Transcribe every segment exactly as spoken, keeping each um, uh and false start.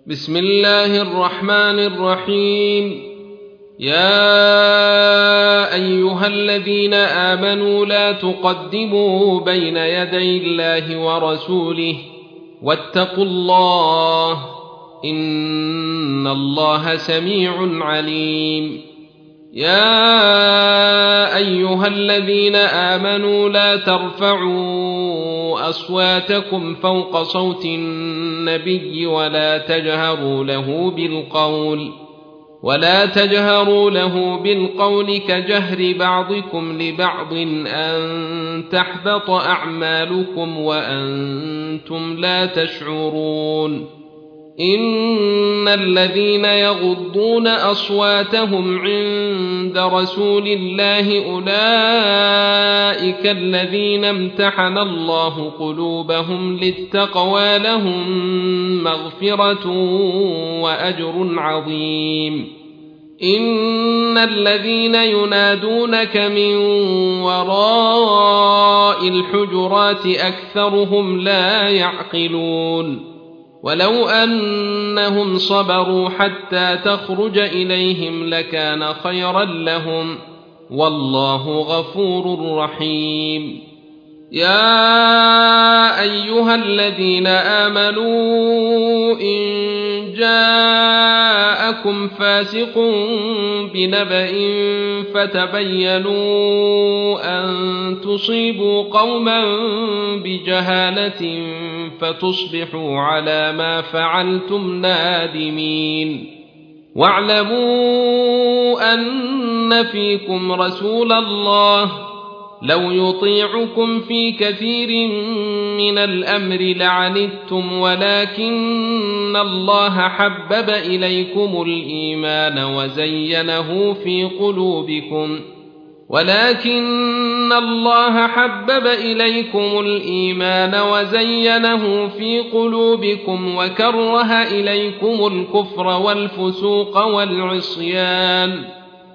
بسم الله الرحمن الرحيم. يا أيها الذين آمنوا لا تقدموا بين يدي الله ورسوله واتقوا الله إن الله سميع عليم. يا أيها الذين آمنوا لا ترفعوا أصواتكم فوق صوت النبي ولا تجهروا له بالقول ولا تجهروا له بالقول كجهر بعضكم لبعض أن تحبط أعمالكم وأنتم لا تشعرون. إن الذين يغضون أصواتهم عند رسول الله أولئك الذين امتحن الله قلوبهم للتقوى لهم مغفرة وأجر عظيم. إن الذين ينادونك من وراء الحجرات أكثرهم لا يعقلون. ولو أنهم صبروا حتى تخرج إليهم لكان خيرا لهم والله غفور رحيم. يا أيها الذين آمنوا إن جاءكم فاسق بنبأ فتبينوا أن تصيبوا قوما بجهالة فتصبحوا على ما فعلتم نادمين. واعلموا أن فيكم رسول الله لو يطيعكم في كثير من الأمر لعنتم ولكن الله حبب إليكم الإيمان وزينه في قلوبكم ولكن الله حبب إليكم الإيمان وزينه في قلوبكم وكره إليكم الكفر والفسوق والعصيان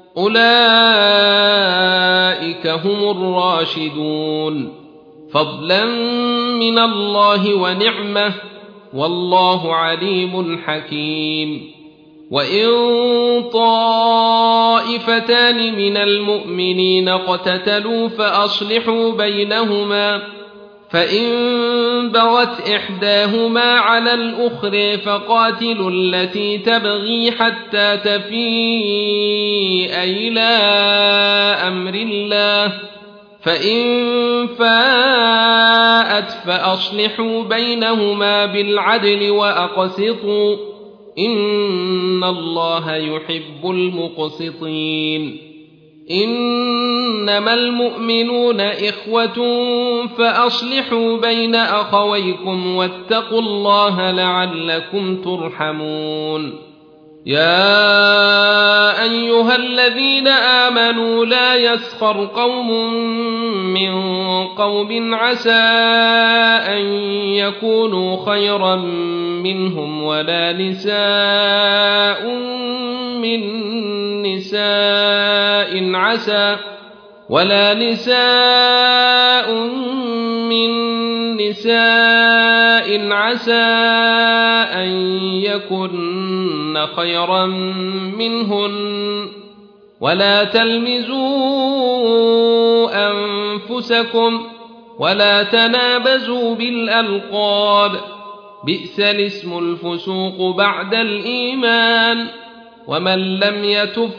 أولئك هم الراشدون فضلا من الله ونعمه والله عليم حكيم. وإن طائفتان من المؤمنين اقتتلوا فأصلحوا بينهما فإن بغت إحداهما على الأخرى فقاتلوا التي تبغي حتى تفيء إلى أمر الله فإن فاءت فأصلحوا بينهما بالعدل وأقسطوا إن الله يحب المقسطين. إنما المؤمنون إخوة فأصلحوا بين أخويكم واتقوا الله لعلكم ترحمون. يا أيها الذين آمنوا لا يسخر قوم من قوم عسى أن يكونوا خيرا منهم ولا نساء من نساء عسى ولا نساء من نساء عسى أن يكن خيرا منهن ولا تلمزوا أنفسكم ولا تنابزوا بالألقاب بئس الاسم الفسوق بعد الإيمان ومن لم يتب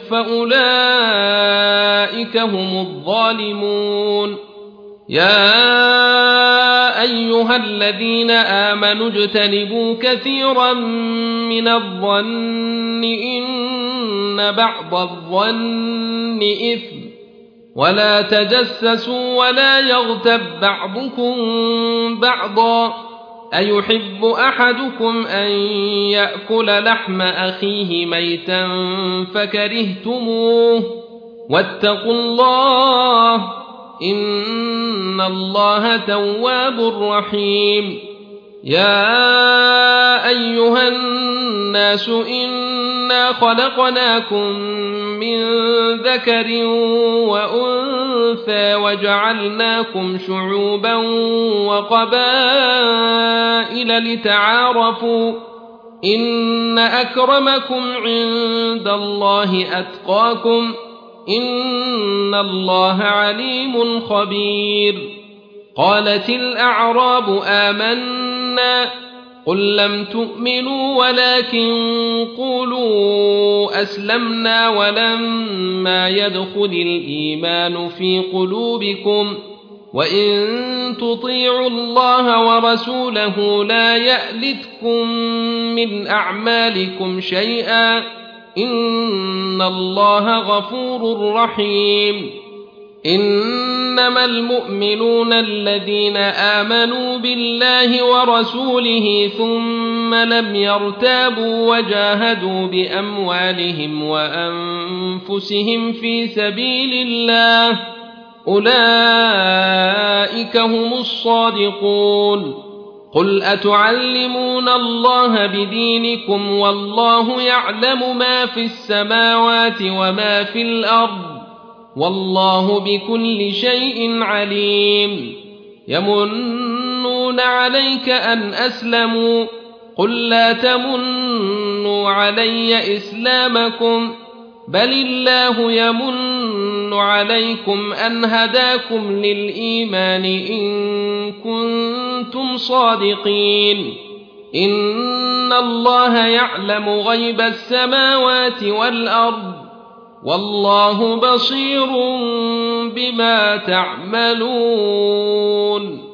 فأولئك هم الظالمون. يا أيها الذين آمنوا اجتنبوا كثيرا من الظن إن بعض الظن إثم ولا تجسسوا ولا يغتب بعضكم بعضا أيحب أحدكم أن يأكل لحم أخيه ميتا فكرهتموه واتقوا الله إن الله تواب رحيم. يا أيها الناس إنا خلقناكم من ذكر وأنثى وجعلناكم شعوبا وقبائل لتعارفوا إن أكرمكم عند الله أتقاكم إن الله عليم خبير. قالت الأعراب آمنا قل لم تؤمنوا ولكن قولوا أسلمنا ولما يدخل الإيمان في قلوبكم وإن تطيعوا الله ورسوله لا يألتكم من أعمالكم شيئا إن الله غفور رحيم. إنما المؤمنون الذين آمنوا بالله ورسوله ثم لم يرتابوا وجاهدوا بأموالهم وأنفسهم في سبيل الله أولئك هم الصادقون. قل أتعلمون الله بدينكم والله يعلم ما في السماوات وما في الأرض والله بكل شيء عليم. يمنون عليك أن أسلموا قل لا تمنوا علي إسلامكم بل الله يمن عليكم أن هداكم للإيمان إن كنتم صادقين. إن الله يعلم غيب السماوات والأرض والله بصير بما تعملون.